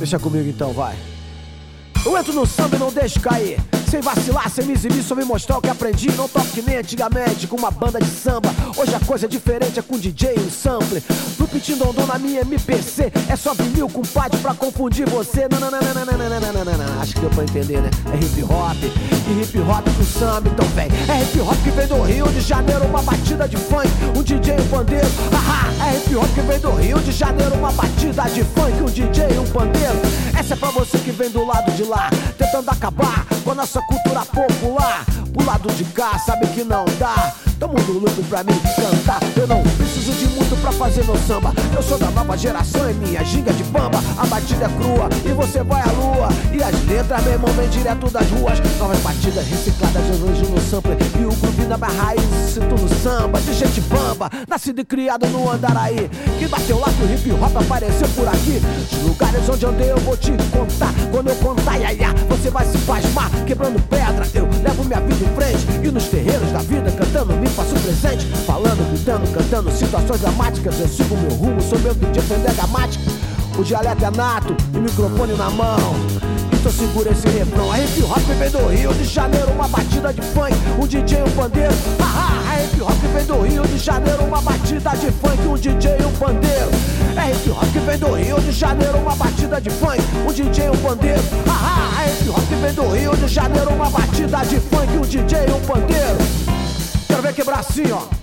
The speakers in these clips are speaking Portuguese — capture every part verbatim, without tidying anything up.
Deixa comigo então, vai. Eu entro no samba e não deixo cair, sem vacilar, sem me exibir, só me mostrar o que aprendi. Não toco que nem antigamente com uma banda de samba. Hoje a coisa é diferente, é com D J e um sample. No pitindondom na minha M P C, é só vinil com pad pra confundir você. Não, não, não, não, não, não, não, não, não, não. Acho que deu pra entender, né? É hip hop, e hip hop com samba, então vem. É hip hop que vem do Rio de Janeiro, uma batida de funk, um D J e um pandeiro. Ahá, é hip hop que vem do Rio de Janeiro, uma batida de funk, um D J e um pandeiro. Essa é pra você que vem do lado de lá, tentando acabar com a nossa cultura popular. Pro lado de cá, sabe que não dá. Tamo no lucro pra mim cantar. Eu não preciso de muito pra fazer meu samba. Eu sou da nova geração, é minha ginga de bamba. A batida é crua e você vai à lua. E as letras, meu irmão, vem direto das ruas. Novas batidas recicladas, eu vejo no sample. E o groove na minha raiz, sinto no samba. De gente bamba, nascido e criado no Andaraí. Que bateu lá que o hip hop apareceu por aqui. Os lugares onde andei eu vou te contar. Quando eu contar, ia, ia, você vai se pasmar. Quebrando pedra, eu levo minha vida em frente. E nos terreiros da vida, cantando, me faço presente. Falando, gritando, cantando, situações dramáticas. Eu sigo meu rumo, sou meu D J pendegamático. O dialeto é nato e o microfone na mão. Então segura esse refrão. A hip hop vem do Rio de Janeiro, uma batida de funk, um D J e um pandeiro. Ahá, a hip hop vem do Rio de Janeiro, uma batida de funk, um D J e um pandeiro. É hip hop vem do Rio de Janeiro, uma batida de funk, um D J e um pandeiro. Ahá, a hip hop vem do Rio de Janeiro, uma batida de funk, um D J e um pandeiro. Quero ver quebrar assim, ó.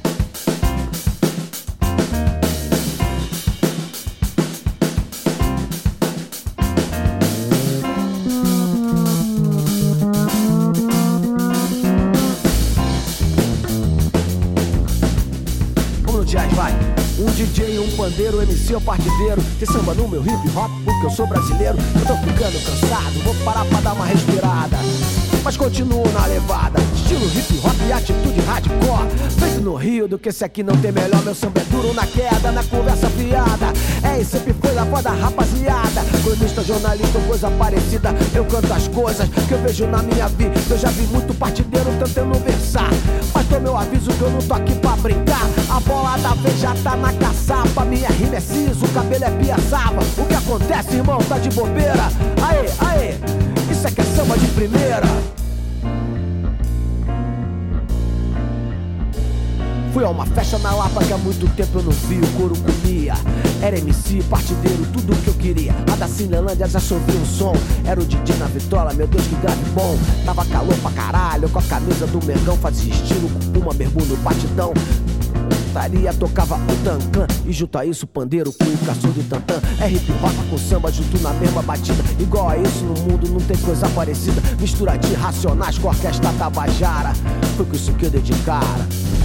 Jazz, vai. Um D J e um pandeiro, M C ou partideiro. Tem samba no meu hip hop porque eu sou brasileiro. Eu tô ficando cansado, vou parar pra dar uma respirada, mas continuo na levada. Estilo hip hop e atitude hardcore. Feito no Rio do que esse aqui não tem melhor. Meu samba é duro na queda, na conversa fiada. É e sempre foi a voz da rapaziada. Cronista, jornalista ou coisa parecida. Eu canto as coisas que eu vejo na minha vida. Eu já vi muito partideiro tentando versar, mas tô meu aviso que eu não tô aqui pra brincar. A bola da vez já tá na caçapa. Minha rima é siso, o cabelo é piaçaba. O que acontece, irmão, tá de bobeira. Aê, aê, isso é que é samba de primeira. Fui a uma festa na Lapa que há muito tempo eu não vi. O couro comia, era M C, partideiro, tudo o que eu queria. A da Cinelândia já chovia o som. Era o D J na Vitória, meu Deus que grave bom. Tava calor pra caralho, com a camisa do Mengão. Fazia estilo com uma bermuda no batidão. Putaria, tocava o tancã. E junto a isso o pandeiro com o caçou de tantã. É hip hop com samba junto na mesma batida. Igual a isso no mundo não tem coisa parecida. Mistura de Racionais com a orquestra Tabajara. Foi com isso que eu dei de cara.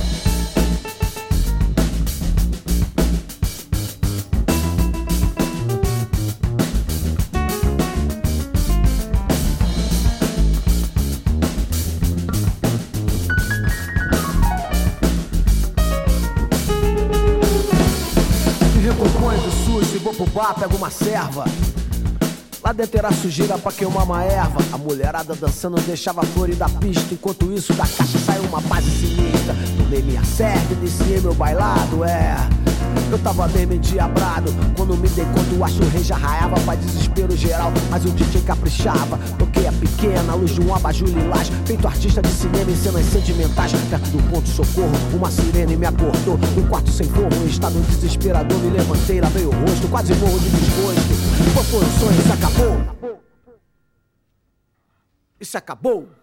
Vou pro bar, pego uma serva. Lá dentro era sujeira pra queimar uma erva. A mulherada dançando deixava a flor da pista. Enquanto isso da caixa saiu uma base sinistra. Tomei minha serva, iniciei meu bailado, é. Eu tava mesmo endiabrado. Quando me dei conta o acho rei já raiava pra desespero geral. Mas o D J caprichava. Toquei a pequena, luz de um abajur lilás. Feito artista de cinema em cenas sentimentais. Perto do ponto socorro, uma sirene me acordou. Um quarto sem forro, um estado desesperador. Me levantei, lavei o rosto, quase morro de desgosto. Qual foi o sonho? Isso acabou. Isso acabou.